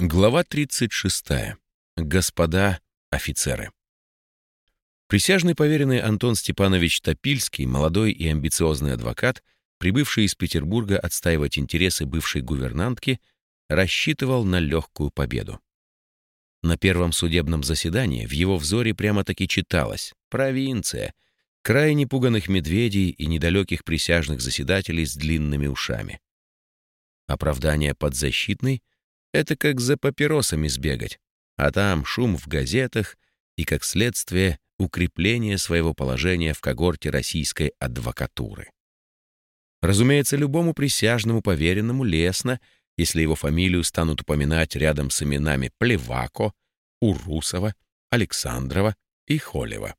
Глава 36. Господа офицеры. Присяжный поверенный Антон Степанович Топильский, молодой и амбициозный адвокат, прибывший из Петербурга отстаивать интересы бывшей гувернантки, рассчитывал на легкую победу. На первом судебном заседании в его взоре прямо-таки читалось: провинция, крайне пуганых медведей и недалеких присяжных заседателей с длинными ушами. Оправдание подзащитной — это как за папиросами сбегать, а там шум в газетах и, как следствие, укрепление своего положения в когорте российской адвокатуры. Разумеется, любому присяжному поверенному лестно, если его фамилию станут упоминать рядом с именами Плевако, Урусова, Александрова и Холева.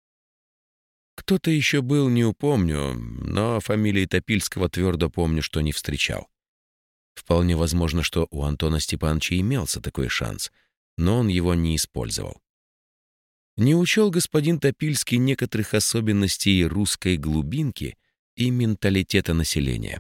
Кто-то еще был, не упомню, но фамилии Топильского твердо помню, что не встречал. Вполне возможно, что у Антона Степановича имелся такой шанс, но он его не использовал. Не учел господин Топильский некоторых особенностей русской глубинки и менталитета населения.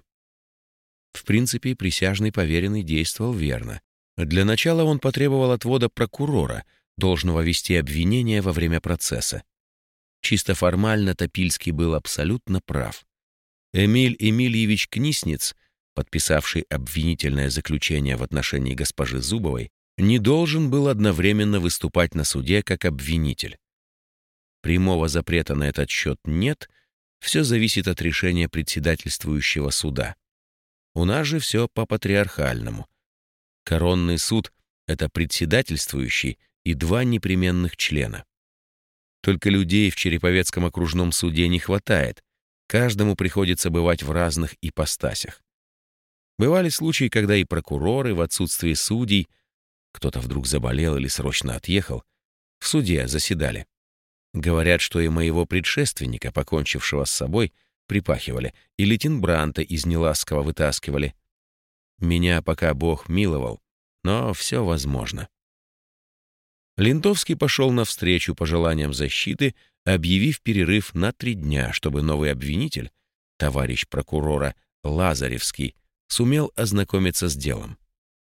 В принципе, присяжный поверенный действовал верно. Для начала он потребовал отвода прокурора, должного вести обвинение во время процесса. Чисто формально Топильский был абсолютно прав. Эмиль Эмильевич Книсниц, подписавший обвинительное заключение в отношении госпожи Зубовой, не должен был одновременно выступать на суде как обвинитель. Прямого запрета на этот счет нет, все зависит от решения председательствующего суда. У нас же все по-патриархальному. Коронный суд — это председательствующий и два непременных члена. Только людей в Череповецком окружном суде не хватает, каждому приходится бывать в разных ипостасях. Бывали случаи, когда и прокуроры в отсутствии судей, кто-то вдруг заболел или срочно отъехал, в суде заседали. Говорят, что и моего предшественника, покончившего с собой, припахивали, и Литинбранта из Неласского вытаскивали. Меня пока Бог миловал, но все возможно. Лентовский пошел навстречу пожеланиям защиты, объявив перерыв на 3 дня, чтобы новый обвинитель, товарищ прокурора Лазаревский, сумел ознакомиться с делом.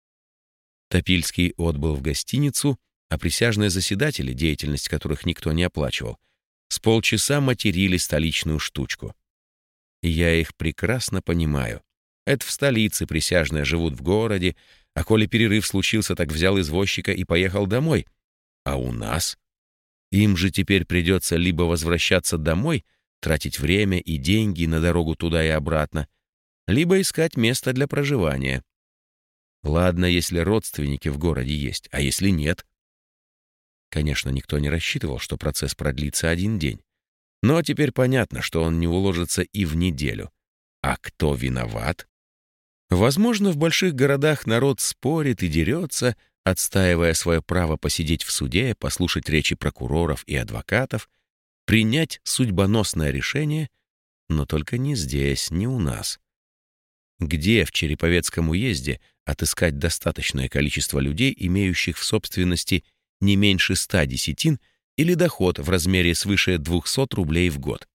Топильский отбыл в гостиницу, а присяжные заседатели, деятельность которых никто не оплачивал, с полчаса материли столичную штучку. И я их прекрасно понимаю. Это в столице присяжные живут в городе, а коли перерыв случился, так взял извозчика и поехал домой. А у нас? Им же теперь придется либо возвращаться домой, тратить время и деньги на дорогу туда и обратно, либо искать место для проживания. Ладно, если родственники в городе есть, а если нет? Конечно, никто не рассчитывал, что процесс продлится 1 день. Но теперь понятно, что он не уложится и в неделю. А кто виноват? Возможно, в больших городах народ спорит и дерется, отстаивая свое право посидеть в суде, послушать речи прокуроров и адвокатов, принять судьбоносное решение, но только не здесь, не у нас. Где в Череповецком уезде отыскать достаточное количество людей, имеющих в собственности не меньше 100 десятин или доход в размере свыше 200 рублей в год?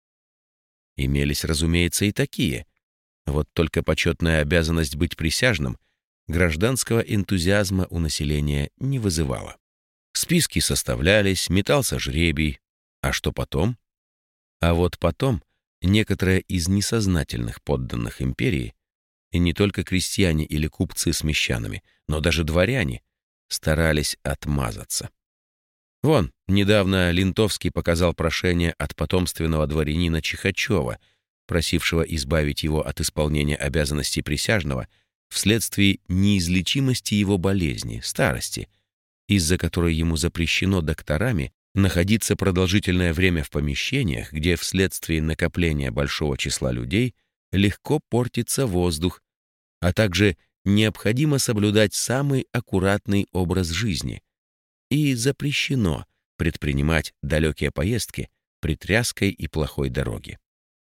Имелись, разумеется, и такие. Вот только почетная обязанность быть присяжным гражданского энтузиазма у населения не вызывала. Списки составлялись, метался жребий. А что потом? А вот потом некоторые из несознательных подданных империи, и не только крестьяне или купцы с мещанами, но даже дворяне, старались отмазаться. Вон, недавно Лентовский показал прошение от потомственного дворянина Чихачева, просившего избавить его от исполнения обязанностей присяжного вследствие неизлечимости его болезни, старости, из-за которой ему запрещено докторами находиться продолжительное время в помещениях, где вследствие накопления большого числа людей легко портится воздух, а также необходимо соблюдать самый аккуратный образ жизни и запрещено предпринимать далекие поездки при тряской и плохой дороге.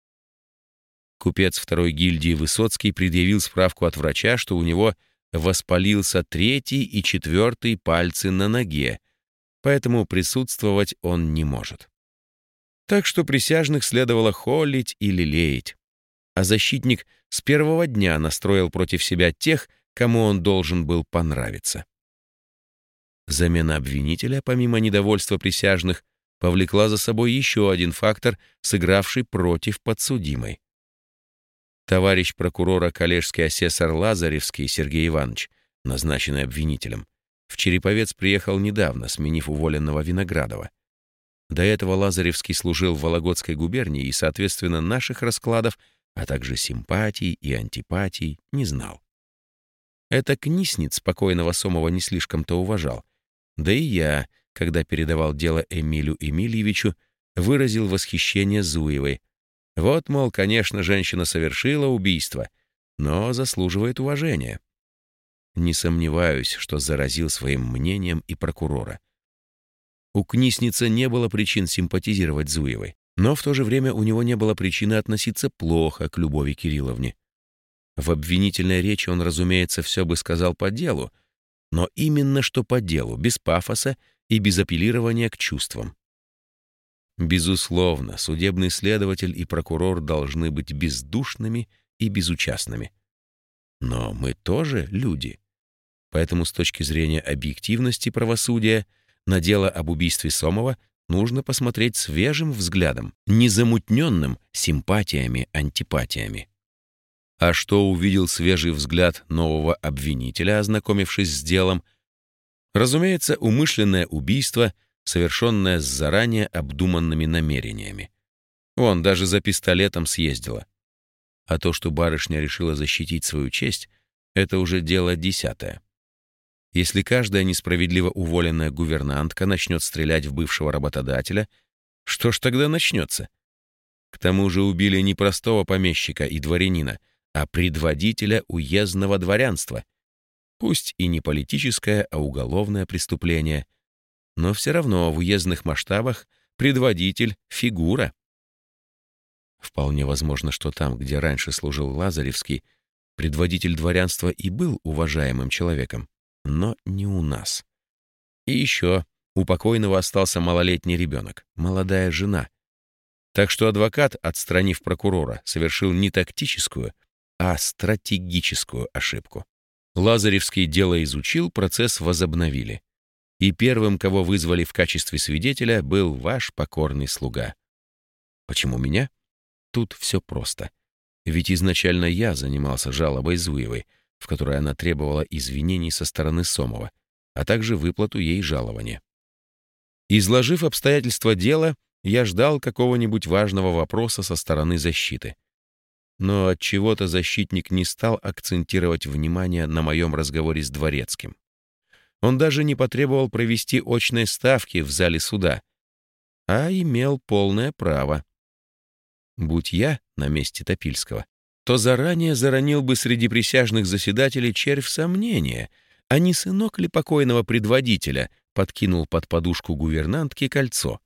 Купец второй гильдии Высоцкий предъявил справку от врача, что у него воспалился 3-й и 4-й пальцы на ноге, поэтому присутствовать он не может. Так что присяжных следовало холить и лелеять. А защитник с первого дня настроил против себя тех, кому он должен был понравиться. Замена обвинителя, помимо недовольства присяжных, повлекла за собой еще один фактор, сыгравший против подсудимой. Товарищ прокурора коллежский асессор Лазаревский Сергей Иванович, назначенный обвинителем, в Череповец приехал недавно, сменив уволенного Виноградова. До этого Лазаревский служил в Вологодской губернии и, соответственно, наших раскладов, а также симпатий и антипатий не знал. Это Книсниц покойного Сомова не слишком-то уважал. Да и я, когда передавал дело Эмилю Эмильевичу, выразил восхищение Зуевой. Вот, мол, конечно, женщина совершила убийство, но заслуживает уважения. Не сомневаюсь, что заразил своим мнением и прокурора. У Книсница не было причин симпатизировать Зуевой, но в то же время у него не было причины относиться плохо к Любови Кирилловне. В обвинительной речи он, разумеется, все бы сказал по делу, но именно что по делу, без пафоса и без апеллирования к чувствам. Безусловно, судебный следователь и прокурор должны быть бездушными и безучастными. Но мы тоже люди. Поэтому с точки зрения объективности правосудия на дело об убийстве Сомова нужно посмотреть свежим взглядом, незамутненным симпатиями-антипатиями. А что увидел свежий взгляд нового обвинителя, ознакомившись с делом? Разумеется, умышленное убийство, совершенное с заранее обдуманными намерениями. Вон, даже за пистолетом съездила. А то, что барышня решила защитить свою честь, это уже дело десятое. Если каждая несправедливо уволенная гувернантка начнет стрелять в бывшего работодателя, что ж тогда начнется? К тому же убили не простого помещика и дворянина, а предводителя уездного дворянства. Пусть и не политическое, а уголовное преступление, но все равно в уездных масштабах предводитель — фигура. Вполне возможно, что там, где раньше служил Лазаревский, предводитель дворянства и был уважаемым человеком, но не у нас. И еще у покойного остался малолетний ребенок, молодая жена. Так что адвокат, отстранив прокурора, совершил не тактическую, а стратегическую ошибку. Лазаревский дело изучил, процесс возобновили. И первым, кого вызвали в качестве свидетеля, был ваш покорный слуга. Почему меня? Тут все просто. Ведь изначально я занимался жалобой Зуевой, в которой она требовала извинений со стороны Сомова, а также выплату ей жалования. Изложив обстоятельства дела, я ждал какого-нибудь важного вопроса со стороны защиты. Но отчего-то защитник не стал акцентировать внимание на моем разговоре с Дворецким. Он даже не потребовал провести очной ставки в зале суда, а имел полное право. Будь я на месте Топильского, то заранее заронил бы среди присяжных заседателей червь сомнения, а не сынок ли покойного предводителя подкинул под подушку гувернантки кольцо.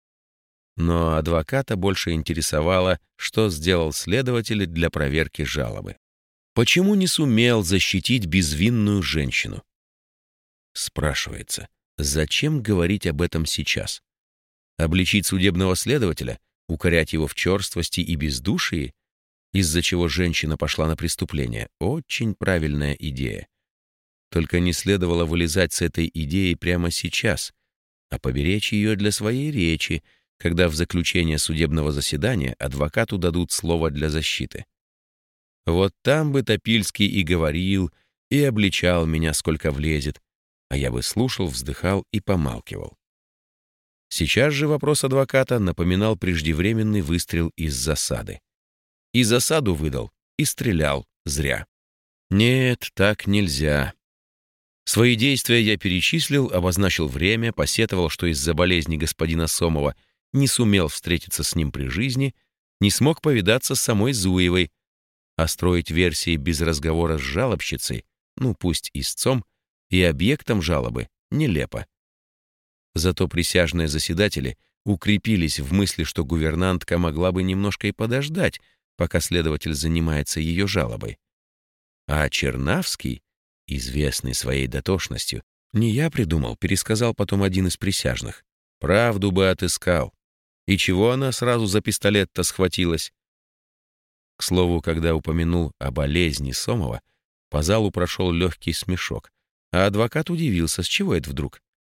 Но адвоката больше интересовало, что сделал следователь для проверки жалобы. Почему не сумел защитить безвинную женщину? Спрашивается, зачем говорить об этом сейчас? Обличить судебного следователя, укорять его в черствости и бездушии, из-за чего женщина пошла на преступление? Очень правильная идея. Только не следовало вылезать с этой идеей прямо сейчас, а поберечь ее для своей речи, когда в заключение судебного заседания адвокату дадут слово для защиты. Вот там бы Топильский и говорил, и обличал меня, сколько влезет, а я бы слушал, вздыхал и помалкивал. Сейчас же вопрос адвоката напоминал преждевременный выстрел из засады. И засаду выдал, и стрелял зря. Нет, так нельзя. Свои действия я перечислил, обозначил время, посетовал, что из-за болезни господина Сомова не сумел встретиться с ним при жизни, не смог повидаться с самой Зуевой, а строить версии без разговора с жалобщицей, ну пусть истцом, и объектом жалобы нелепо. Зато присяжные заседатели укрепились в мысли, что гувернантка могла бы немножко и подождать, пока следователь занимается ее жалобой. А Чернавский, известный своей дотошностью, не я придумал, пересказал потом один из присяжных. Правду бы отыскал. И чего она сразу за пистолет-то схватилась? К слову, когда упомянул о болезни Сомова, по залу прошел легкий смешок, а адвокат удивился, с чего это вдруг.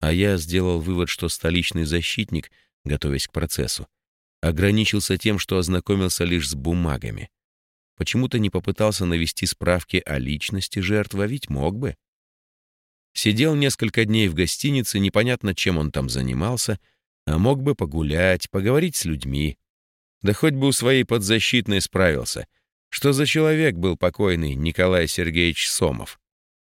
А я сделал вывод, что столичный защитник, готовясь к процессу, ограничился тем, что ознакомился лишь с бумагами. Почему-то не попытался навести справки о личности жертвы, а ведь мог бы. Сидел несколько дней в гостинице, непонятно, чем он там занимался, а мог бы погулять, поговорить с людьми. Да хоть бы у своей подзащитной справился. Что за человек был покойный Николай Сергеевич Сомов?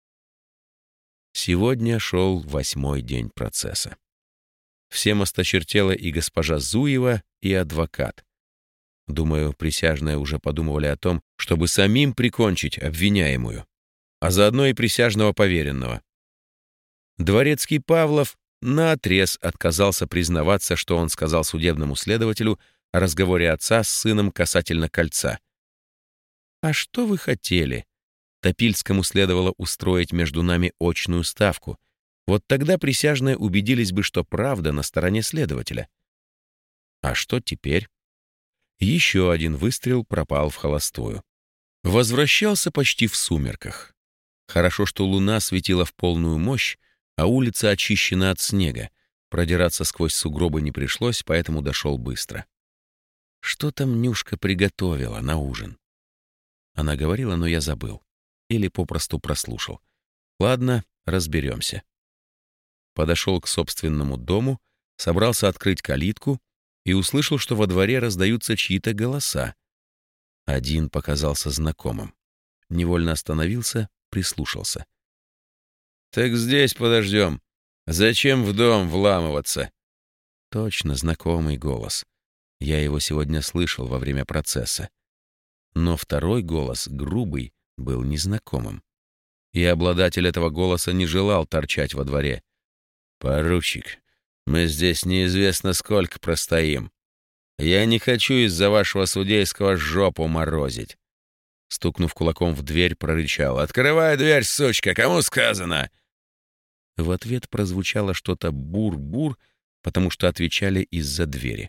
Сегодня шел 8-й день процесса. Всем осточертела и госпожа Зуева, и адвокат. Думаю, присяжные уже подумывали о том, чтобы самим прикончить обвиняемую, а заодно и присяжного поверенного. Дворецкий Павлов наотрез отказался признаваться, что он сказал судебному следователю о разговоре отца с сыном касательно кольца. «А что вы хотели? Топильскому следовало устроить между нами очную ставку. Вот тогда присяжные убедились бы, что правда на стороне следователя. А что теперь?» Еще один выстрел пропал в холостую. Возвращался почти в сумерках. Хорошо, что луна светила в полную мощь, а улица очищена от снега. Продираться сквозь сугробы не пришлось, поэтому дошел быстро. Что там Нюшка приготовила на ужин? Она говорила, но я забыл. Или попросту прослушал. Ладно, разберемся. Подошел к собственному дому, собрался открыть калитку и услышал, что во дворе раздаются чьи-то голоса. Один показался знакомым. Невольно остановился, прислушался. «Так здесь подождем. Зачем в дом вламываться?» Точно знакомый голос. Я его сегодня слышал во время процесса. Но второй голос, грубый, был незнакомым. И обладатель этого голоса не желал торчать во дворе. «Поручик, мы здесь неизвестно сколько простоим. Я не хочу из-за вашего судейского жопу морозить». Стукнув кулаком в дверь, прорычал: «Открывай дверь, сучка, кому сказано?» В ответ прозвучало что-то бур-бур, потому что отвечали из-за двери.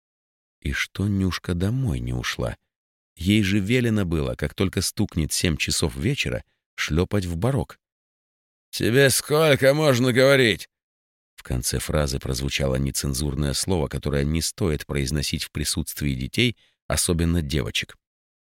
И что Нюшка домой не ушла? Ей же велено было, как только стукнет 7 часов вечера, шлепать в барок. «Тебе сколько можно говорить?» В конце фразы прозвучало нецензурное слово, которое не стоит произносить в присутствии детей, особенно девочек.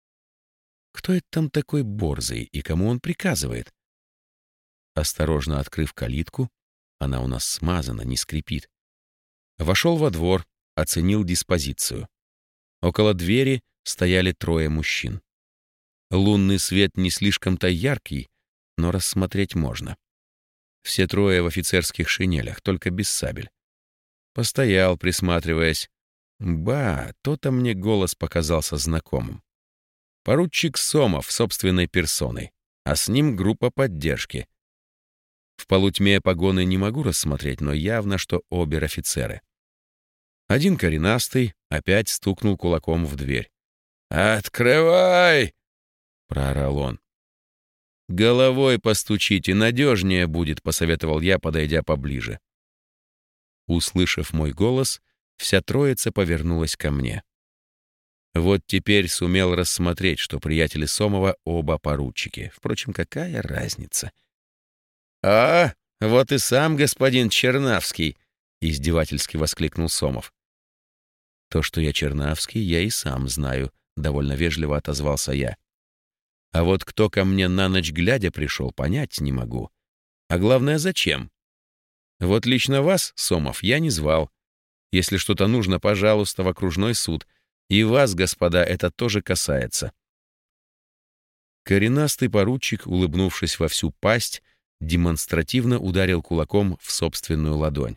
Кто это там такой борзый и кому он приказывает? Осторожно открыв калитку, она у нас смазана, не скрипит. Вошел во двор, оценил диспозицию. Около двери стояли 3 мужчин. Лунный свет не слишком-то яркий, но рассмотреть можно. Все 3 в офицерских шинелях, только без сабель. Постоял, присматриваясь. Ба, то-то мне голос показался знакомым. Поручик Сомов собственной персоной, а с ним группа поддержки. В полутьме погоны не могу рассмотреть, но явно, что обер-офицеры. Один коренастый опять стукнул кулаком в дверь. «Открывай!» — проорал он. «Головой постучите, надежнее будет», — посоветовал я, подойдя поближе. Услышав мой голос, вся троица повернулась ко мне. Вот теперь сумел рассмотреть, что приятели Сомова оба поручики. Впрочем, какая разница? «А, вот и сам господин Чернавский!» — издевательски воскликнул Сомов. «То, что я Чернавский, я и сам знаю», — довольно вежливо отозвался я. «А вот кто ко мне на ночь глядя пришел, понять не могу. А главное, зачем? Вот лично вас, Сомов, я не звал. Если что-то нужно, пожалуйста, в окружной суд. И вас, господа, это тоже касается». Коренастый поручик, улыбнувшись во всю пасть, демонстративно ударил кулаком в собственную ладонь.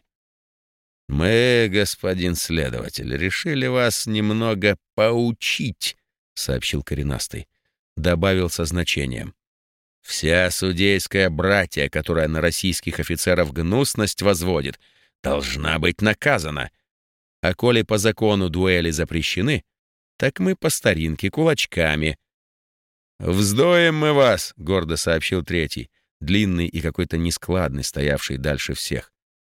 «Мы, господин следователь, решили вас немного поучить», — сообщил коренастый. Добавил со значением. «Вся судейская братья, которая на российских офицеров гнусность возводит, должна быть наказана. А коли по закону дуэли запрещены, так мы по старинке кулачками». «Вздоем мы вас», — гордо сообщил третий, длинный и какой-то нескладный, стоявший дальше всех.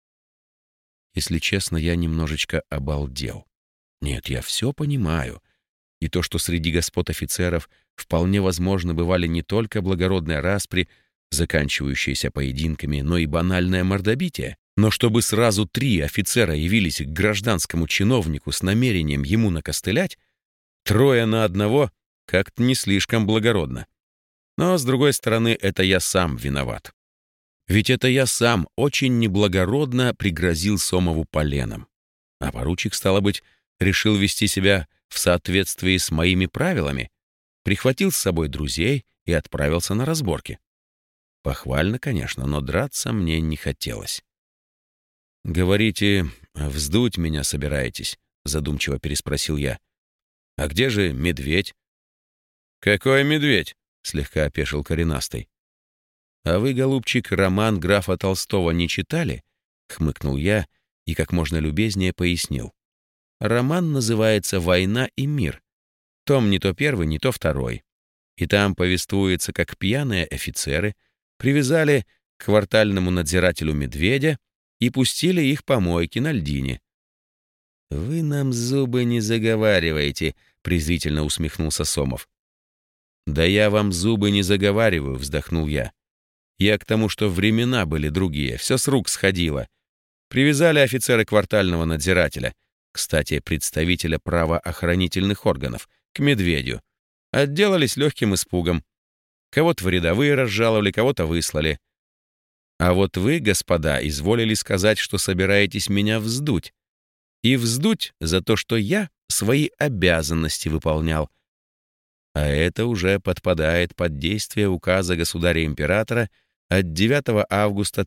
Если честно, я немножечко обалдел. Нет, я все понимаю. И то, что среди господ офицеров вполне возможно бывали не только благородные распри, заканчивающиеся поединками, но и банальное мордобитие. Но чтобы сразу 3 офицера явились к гражданскому чиновнику с намерением ему накостылять, 3 на 1 как-то не слишком благородно. Но, с другой стороны, это я сам виноват. Ведь это я сам очень неблагородно пригрозил Сомову поленом. А поручик, стало быть, решил вести себя в соответствии с моими правилами, прихватил с собой друзей и отправился на разборки. Похвально, конечно, но драться мне не хотелось. «Говорите, вздуть меня собираетесь?» — задумчиво переспросил я. «А где же медведь?» «Какой медведь?» — слегка опешил коренастый. «А вы, голубчик, роман графа Толстого не читали?» — хмыкнул я и как можно любезнее пояснил. «Роман называется «Война и мир». Том не то первый, не то второй. И там повествуется, как пьяные офицеры привязали к квартальному надзирателю медведя и пустили их по мойке на льдине. «Вы нам зубы не заговариваете», — презрительно усмехнулся Сомов. «Да я вам зубы не заговариваю», — вздохнул я. «Я к тому, что времена были другие, все с рук сходило. Привязали офицеры квартального надзирателя, кстати, представителя правоохранительных органов, к медведю. Отделались легким испугом. Кого-то в рядовые разжаловали, кого-то выслали. А вот вы, господа, изволили сказать, что собираетесь меня вздуть. И вздуть за то, что я свои обязанности выполнял. А это уже подпадает под действие указа государя-императора от 9 августа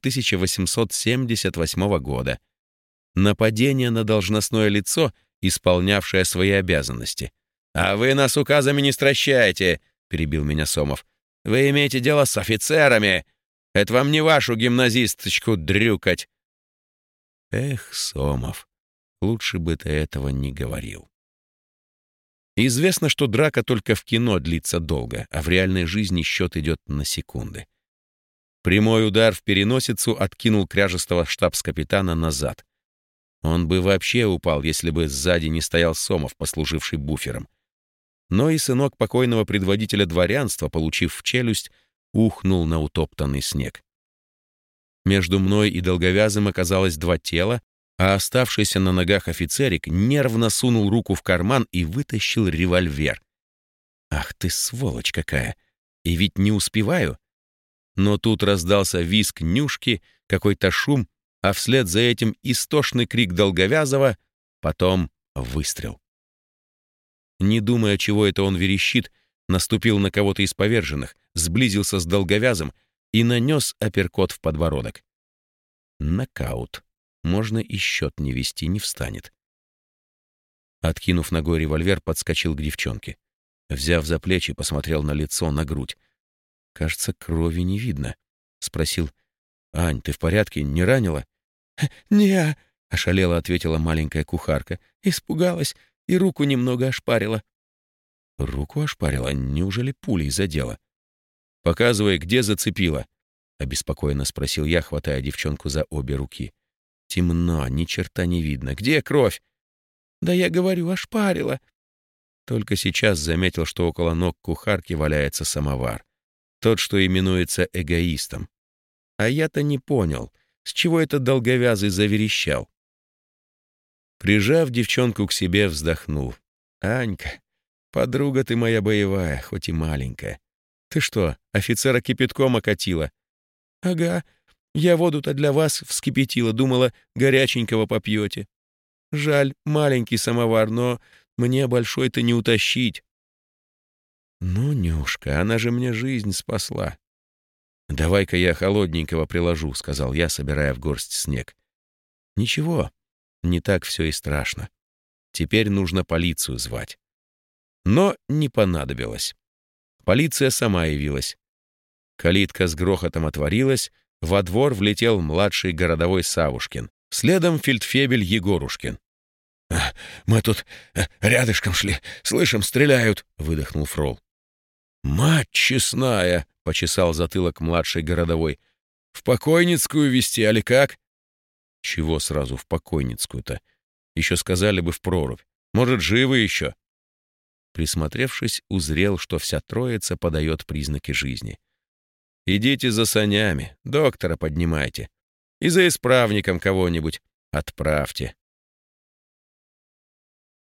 1878 года. Нападение на должностное лицо, исполнявшее свои обязанности. «А вы нас указами не стращайте», — перебил меня Сомов. «Вы имеете дело с офицерами. Это вам не вашу гимназисточку дрюкать». Эх, Сомов, лучше бы ты этого не говорил. Известно, что драка только в кино длится долго, а в реальной жизни счет идет на секунды. Прямой удар в переносицу откинул кряжестого штабс-капитана назад. Он бы вообще упал, если бы сзади не стоял Сомов, послуживший буфером. Но и сынок покойного предводителя дворянства, получив в челюсть, ухнул на утоптанный снег. Между мной и долговязым оказалось 2 тела, а оставшийся на ногах офицерик нервно сунул руку в карман и вытащил револьвер. «Ах ты, сволочь какая! И ведь не успеваю!» Но тут раздался визг Нюшки, какой-то шум, а вслед за этим истошный крик Долговязова, потом выстрел. Не думая, чего это он верещит, наступил на кого-то из поверженных, сблизился с Долговязым и нанес апперкот в подбородок. Нокаут. Можно и счет не вести, не встанет. Откинув ногой револьвер, подскочил к девчонке. Взяв за плечи, посмотрел на лицо, на грудь. «Кажется, крови не видно», — спросил. «Ань, ты в порядке? Не ранила?» «Не-а», — ошалела ответила маленькая кухарка. «Испугалась и руку немного ошпарила». «Руку ошпарила? Неужели пулей задела?» «Показывай, где зацепила», — обеспокоенно спросил я, хватая девчонку за обе руки. «Темно, ни черта не видно. Где кровь?» «Да я говорю, ошпарила». Только сейчас заметил, что около ног кухарки валяется самовар. Тот, что именуется эгоистом. А я-то не понял, с чего этот долговязый заверещал. Прижав девчонку к себе, вздохнул. «Анька, подруга ты моя боевая, хоть и маленькая. Ты что, офицера кипятком окатила?» «Ага, я воду-то для вас вскипятила, думала, горяченького попьете. Жаль, маленький самовар, но мне большой-то не утащить». «Ну, Нюшка, она же мне жизнь спасла». «Давай-ка я холодненького приложу», — сказал я, собирая в горсть снег. «Ничего, не так все и страшно. Теперь нужно полицию звать». Но не понадобилось. Полиция сама явилась. Калитка с грохотом отворилась, во двор влетел младший городовой Савушкин, следом фельдфебель Егорушкин. «Мы тут рядышком шли, слышим, стреляют», — выдохнул Фрол. «Мать честная!» — почесал затылок младший городовой. «В покойницкую везти, али как?» «Чего сразу в покойницкую-то? Еще сказали бы в прорубь. Может, живы еще?» Присмотревшись, узрел, что вся троица подает признаки жизни. «Идите за санями, доктора поднимайте. И за исправником кого-нибудь отправьте.